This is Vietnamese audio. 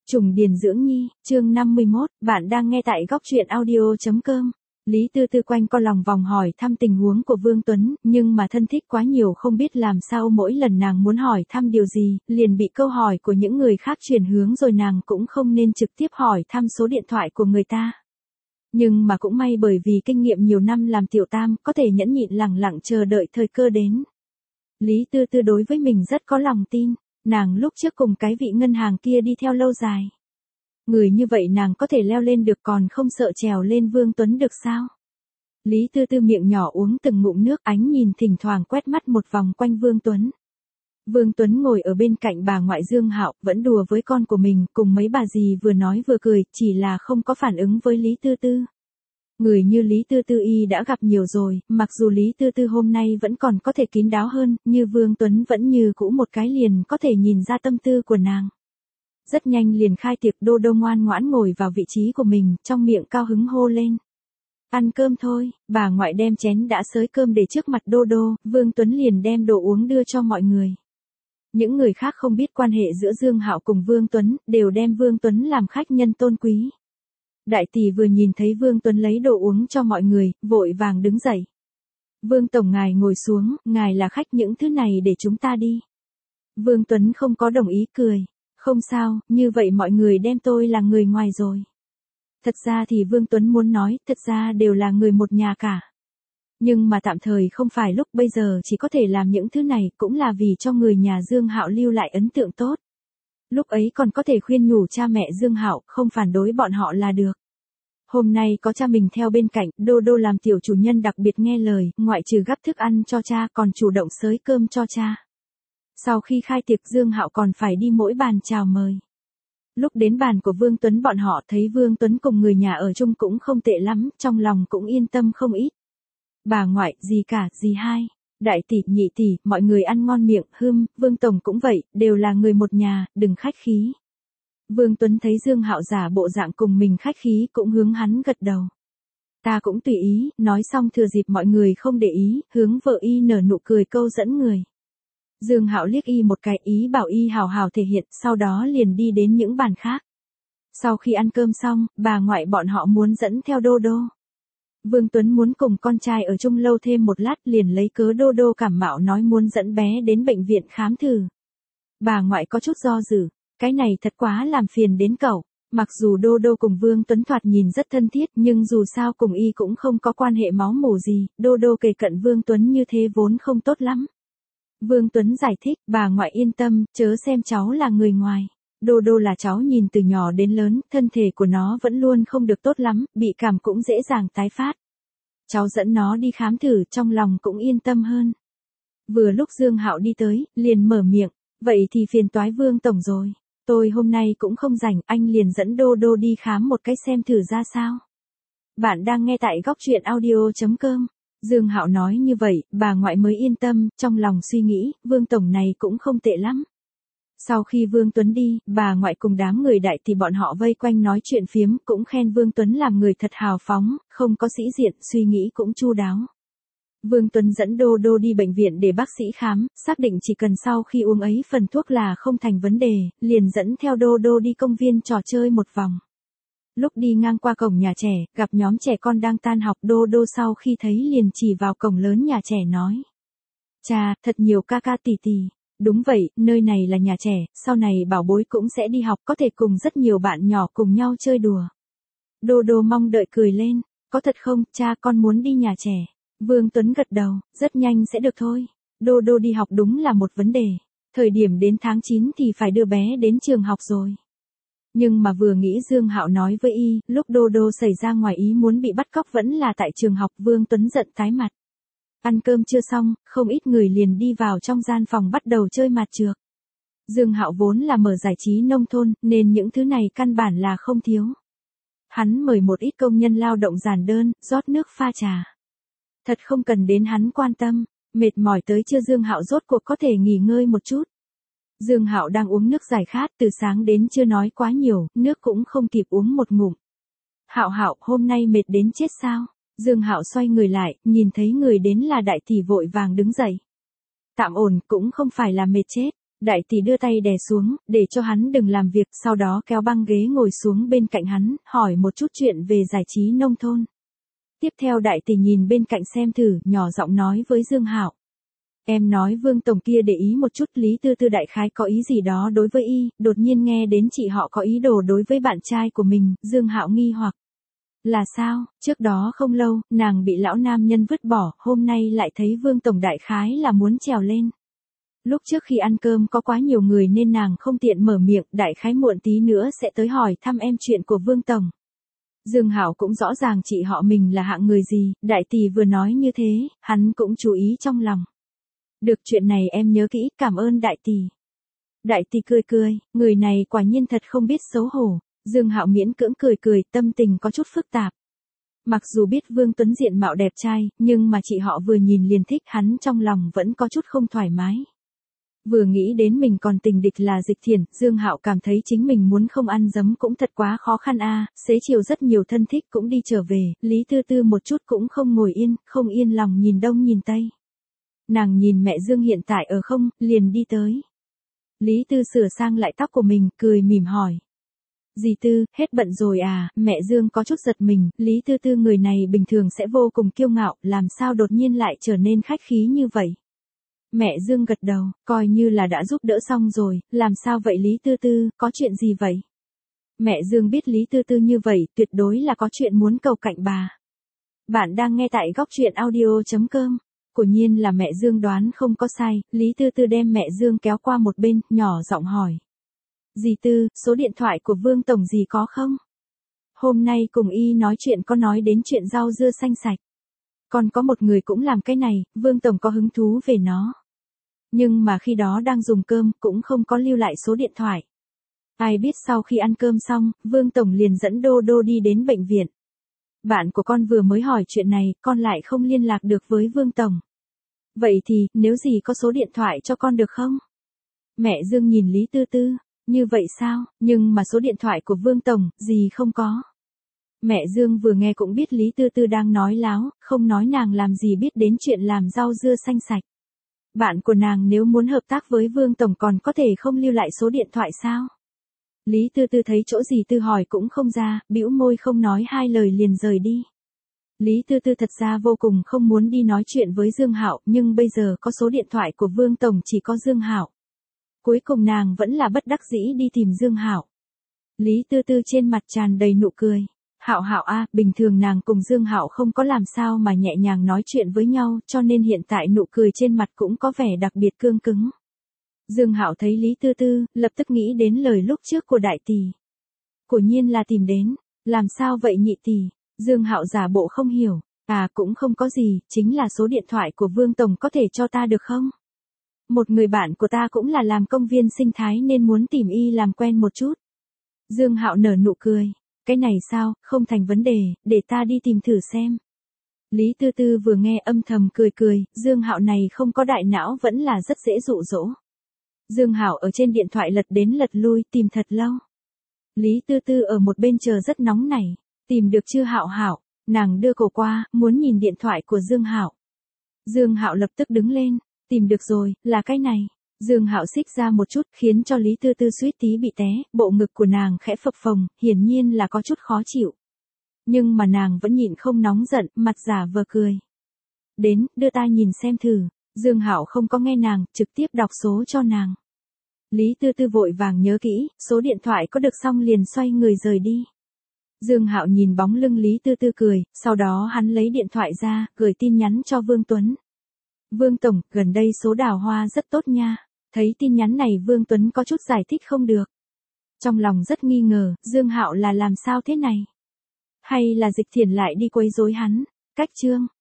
Trùng Điền Dưỡng Nhi, chương 51, bạn đang nghe tại góc truyện audio.com. Lý Tư Tư quanh co lòng vòng hỏi thăm tình huống của Vương Tuấn, nhưng mà thân thích quá nhiều không biết làm sao, mỗi lần nàng muốn hỏi thăm điều gì, liền bị câu hỏi của những người khác chuyển hướng, rồi nàng cũng không nên trực tiếp hỏi thăm số điện thoại của người ta. Nhưng mà cũng may bởi vì kinh nghiệm nhiều năm làm tiểu tam, có thể nhẫn nhịn lẳng lặng chờ đợi thời cơ đến. Lý Tư Tư đối với mình rất có lòng tin. Nàng lúc trước cùng cái vị ngân hàng kia đi theo lâu dài. Người như vậy nàng có thể leo lên được, còn không sợ trèo lên Vương Tuấn được sao? Lý Tư Tư miệng nhỏ uống từng ngụm nước, ánh nhìn thỉnh thoảng quét mắt một vòng quanh Vương Tuấn. Vương Tuấn ngồi ở bên cạnh bà ngoại Dương Hạo, vẫn đùa với con của mình, cùng mấy bà dì vừa nói vừa cười, chỉ là không có phản ứng với Lý Tư Tư. Người như Lý Tư Tư y đã gặp nhiều rồi, mặc dù Lý Tư Tư hôm nay vẫn còn có thể kín đáo hơn, như Vương Tuấn vẫn như cũ một cái liền có thể nhìn ra tâm tư của nàng. Rất nhanh liền khai tiệc, Đô Đô ngoan ngoãn ngồi vào vị trí của mình, trong miệng cao hứng hô lên. Ăn cơm thôi, bà ngoại đem chén đã xới cơm để trước mặt Đô Đô, Vương Tuấn liền đem đồ uống đưa cho mọi người. Những người khác không biết quan hệ giữa Dương Hạo cùng Vương Tuấn, đều đem Vương Tuấn làm khách nhân tôn quý. Đại tỷ vừa nhìn thấy Vương Tuấn lấy đồ uống cho mọi người, vội vàng đứng dậy. Vương Tổng ngài ngồi xuống, ngài là khách, những thứ này để chúng ta đi. Vương Tuấn không có đồng ý, cười. Không sao, như vậy mọi người đem tôi là người ngoài rồi. Thật ra thì Vương Tuấn muốn nói, thật ra đều là người một nhà cả. Nhưng mà tạm thời không phải lúc, bây giờ chỉ có thể làm những thứ này, cũng là vì cho người nhà Dương Hạo lưu lại ấn tượng tốt. Lúc ấy còn có thể khuyên nhủ cha mẹ Dương Hạo, không phản đối bọn họ là được. Hôm nay có cha mình theo bên cạnh, Đô Đô làm tiểu chủ nhân đặc biệt nghe lời, ngoại trừ gắp thức ăn cho cha còn chủ động xới cơm cho cha. Sau khi khai tiệc, Dương Hạo còn phải đi mỗi bàn chào mời. Lúc đến bàn của Vương Tuấn, bọn họ thấy Vương Tuấn cùng người nhà ở chung cũng không tệ lắm, trong lòng cũng yên tâm không ít. Bà ngoại, dì cả, dì hai, đại tỷ, nhị tỷ, mọi người ăn ngon miệng, Vương Tổng cũng vậy, đều là người một nhà, đừng khách khí. Vương Tuấn thấy Dương Hạo giả bộ dạng cùng mình khách khí, cũng hướng hắn gật đầu. Ta cũng tùy ý, nói xong thừa dịp mọi người không để ý, hướng vợ y nở nụ cười câu dẫn người. Dương Hạo liếc y một cái, ý bảo y hào hào thể hiện, sau đó liền đi đến những bàn khác. Sau khi ăn cơm xong, bà ngoại bọn họ muốn dẫn theo Đô Đô. Vương Tuấn muốn cùng con trai ở chung lâu thêm một lát, liền lấy cớ Đô Đô cảm mạo nói muốn dẫn bé đến bệnh viện khám thử. Bà ngoại có chút do dự, cái này thật quá làm phiền đến cậu. Mặc dù Đô Đô cùng Vương Tuấn thoạt nhìn rất thân thiết, nhưng dù sao cùng y cũng không có quan hệ máu mủ gì, Đô Đô kề cận Vương Tuấn như thế vốn không tốt lắm. Vương Tuấn giải thích, bà ngoại yên tâm, chớ xem cháu là người ngoài. Đô Đô là cháu nhìn từ nhỏ đến lớn, thân thể của nó vẫn luôn không được tốt lắm, bị cảm cũng dễ dàng tái phát. Cháu dẫn nó đi khám thử, trong lòng cũng yên tâm hơn. Vừa lúc Dương Hạo đi tới, liền mở miệng, vậy thì phiền toái Vương Tổng rồi. Tôi hôm nay cũng không rảnh, anh liền dẫn Đô Đô đi khám một cái xem thử ra sao. Bạn đang nghe tại góc truyện audio.com. Dương Hạo nói như vậy, bà ngoại mới yên tâm, trong lòng suy nghĩ, Vương Tổng này cũng không tệ lắm. Sau khi Vương Tuấn đi, bà ngoại cùng đám người đại thì bọn họ vây quanh nói chuyện phiếm, cũng khen Vương Tuấn làm người thật hào phóng, không có sĩ diện, suy nghĩ cũng chu đáo. Vương Tuấn dẫn Đô Đô đi bệnh viện để bác sĩ khám, xác định chỉ cần sau khi uống ấy phần thuốc là không thành vấn đề, liền dẫn theo Đô Đô đi công viên trò chơi một vòng. Lúc đi ngang qua cổng nhà trẻ, gặp nhóm trẻ con đang tan học, Đô Đô sau khi thấy liền chỉ vào cổng lớn nhà trẻ nói. Chà, thật nhiều ca ca tỷ tỷ. Đúng vậy, nơi này là nhà trẻ, sau này bảo bối cũng sẽ đi học, có thể cùng rất nhiều bạn nhỏ cùng nhau chơi đùa. Đô Đô mong đợi cười lên, có thật không, cha con muốn đi nhà trẻ. Vương Tuấn gật đầu, rất nhanh sẽ được thôi. Đô Đô đi học đúng là một vấn đề. Thời điểm đến tháng 9 thì phải đưa bé đến trường học rồi. Nhưng mà vừa nghĩ Dương Hạo nói với y, lúc Đô Đô xảy ra ngoài ý muốn bị bắt cóc vẫn là tại trường học, Vương Tuấn giận tái mặt. Ăn cơm chưa xong, không ít người liền đi vào trong gian phòng bắt đầu chơi mặt trược. Dương Hạo vốn là mở giải trí nông thôn, nên những thứ này căn bản là không thiếu. Hắn mời một ít công nhân lao động giản đơn, rót nước pha trà. Thật không cần đến hắn quan tâm, mệt mỏi tới chưa Dương Hạo rốt cuộc có thể nghỉ ngơi một chút. Dương Hạo đang uống nước giải khát, từ sáng đến chưa nói quá nhiều, nước cũng không kịp uống một ngụm. Hạo Hạo, hôm nay mệt đến chết sao? Dương Hạo xoay người lại, nhìn thấy người đến là đại tỷ vội vàng đứng dậy. Tạm ổn, cũng không phải là mệt chết. Đại tỷ đưa tay đè xuống, để cho hắn đừng làm việc, sau đó kéo băng ghế ngồi xuống bên cạnh hắn, hỏi một chút chuyện về giải trí nông thôn. Tiếp theo đại tỷ nhìn bên cạnh xem thử, nhỏ giọng nói với Dương Hạo. Em nói Vương tổng kia để ý một chút, Lý Tư Tư đại khái có ý gì đó đối với y, đột nhiên nghe đến chị họ có ý đồ đối với bạn trai của mình, Dương Hạo nghi hoặc. Là sao, trước đó không lâu, nàng bị lão nam nhân vứt bỏ, hôm nay lại thấy Vương tổng đại khái là muốn trèo lên. Lúc trước khi ăn cơm có quá nhiều người nên nàng không tiện mở miệng, đại khái muộn tí nữa sẽ tới hỏi thăm em chuyện của Vương tổng. Dương Hạo cũng rõ ràng chị họ mình là hạng người gì, đại tỷ vừa nói như thế, hắn cũng chú ý trong lòng. Được, chuyện này em nhớ kỹ, cảm ơn đại tỷ. Đại tỷ cười cười, người này quả nhiên thật không biết xấu hổ. Dương Hạo miễn cưỡng cười cười, tâm tình có chút phức tạp. Mặc dù biết Vương Tuấn diện mạo đẹp trai, nhưng mà chị họ vừa nhìn liền thích hắn, trong lòng vẫn có chút không thoải mái. Vừa nghĩ đến mình còn tình địch là Dịch Thiển, Dương Hạo cảm thấy chính mình muốn không ăn dấm cũng thật quá khó khăn a. Xế chiều rất nhiều thân thích cũng đi trở về, Lý Tư Tư một chút cũng không ngồi yên, không yên lòng nhìn đông nhìn tây. Nàng nhìn mẹ Dương hiện tại ở không, liền đi tới. Lý Tư sửa sang lại tóc của mình, cười mỉm hỏi. Dì Tư, hết bận rồi à? Mẹ Dương có chút giật mình, Lý Tư Tư người này bình thường sẽ vô cùng kiêu ngạo, làm sao đột nhiên lại trở nên khách khí như vậy? Mẹ Dương gật đầu, coi như là đã giúp đỡ xong rồi, làm sao vậy Lý Tư Tư, có chuyện gì vậy? Mẹ Dương biết Lý Tư Tư như vậy, tuyệt đối là có chuyện muốn cầu cạnh bà. Bạn đang nghe tại góc truyện audio.com. Quả nhiên là mẹ Dương đoán không có sai, Lý Tư Tư đem mẹ Dương kéo qua một bên, nhỏ giọng hỏi. Dì Tư, số điện thoại của Vương tổng dì có không? Hôm nay cùng y nói chuyện có nói đến chuyện rau dưa xanh sạch. Còn có một người cũng làm cái này, Vương tổng có hứng thú về nó. Nhưng mà khi đó đang dùng cơm, cũng không có lưu lại số điện thoại. Ai biết sau khi ăn cơm xong, Vương tổng liền dẫn Đô Đô đi đến bệnh viện. Bạn của con vừa mới hỏi chuyện này, con lại không liên lạc được với Vương tổng. Vậy thì, nếu dì có số điện thoại cho con được không? Mẹ Dương nhìn Lý Tư Tư, như vậy sao, nhưng mà số điện thoại của Vương tổng, dì không có. Mẹ Dương vừa nghe cũng biết Lý Tư Tư đang nói láo, không nói nàng làm gì biết đến chuyện làm rau dưa xanh sạch. Bạn của nàng nếu muốn hợp tác với Vương tổng còn có thể không lưu lại số điện thoại sao? Lý Tư Tư thấy chỗ dì Tư hỏi cũng không ra, bĩu môi không nói hai lời liền rời đi. Lý Tư Tư thật ra vô cùng không muốn đi nói chuyện với Dương Hạo, nhưng bây giờ có số điện thoại của Vương tổng chỉ có Dương Hạo. Cuối cùng nàng vẫn là bất đắc dĩ đi tìm Dương Hạo. Lý Tư Tư trên mặt tràn đầy nụ cười. Hạo Hạo a, bình thường nàng cùng Dương Hạo không có làm sao mà nhẹ nhàng nói chuyện với nhau, cho nên hiện tại nụ cười trên mặt cũng có vẻ đặc biệt cương cứng. Dương Hạo thấy Lý Tư Tư, lập tức nghĩ đến lời lúc trước của đại tỷ. Quả nhiên là tìm đến, làm sao vậy nhị tỷ? Dương Hạo giả bộ không hiểu, à cũng không có gì, chính là số điện thoại của Vương tổng có thể cho ta được không? Một người bạn của ta cũng là làm công viên sinh thái nên muốn tìm y làm quen một chút. Dương Hạo nở nụ cười, cái này sao, không thành vấn đề, để ta đi tìm thử xem. Lý Tư Tư vừa nghe âm thầm cười cười, Dương Hạo này không có đại não vẫn là rất dễ dụ dỗ. Dương Hạo ở trên điện thoại lật đến lật lui, tìm thật lâu. Lý Tư Tư ở một bên chờ rất nóng nảy, tìm được chưa Hạo Hạo, nàng đưa cổ qua, muốn nhìn điện thoại của Dương Hạo. Dương Hạo lập tức đứng lên, tìm được rồi, là cái này. Dương Hạo xích ra một chút, khiến cho Lý Tư Tư suýt tí bị té, bộ ngực của nàng khẽ phập phồng, hiển nhiên là có chút khó chịu. Nhưng mà nàng vẫn nhịn không nóng giận, mặt giả vờ cười. Đến, đưa ta nhìn xem thử. Dương Hạo không có nghe nàng, trực tiếp đọc số cho nàng. Lý Tư Tư vội vàng nhớ kỹ, số điện thoại có được xong liền xoay người rời đi. Dương Hạo nhìn bóng lưng Lý Tư Tư cười, sau đó hắn lấy điện thoại ra, gửi tin nhắn cho Vương Tuấn. Vương tổng, gần đây số đào hoa rất tốt nha. Thấy tin nhắn này Vương Tuấn có chút giải thích không được. Trong lòng rất nghi ngờ, Dương Hạo là làm sao thế này? Hay là Dịch Thiển lại đi quấy rối hắn? Cách chương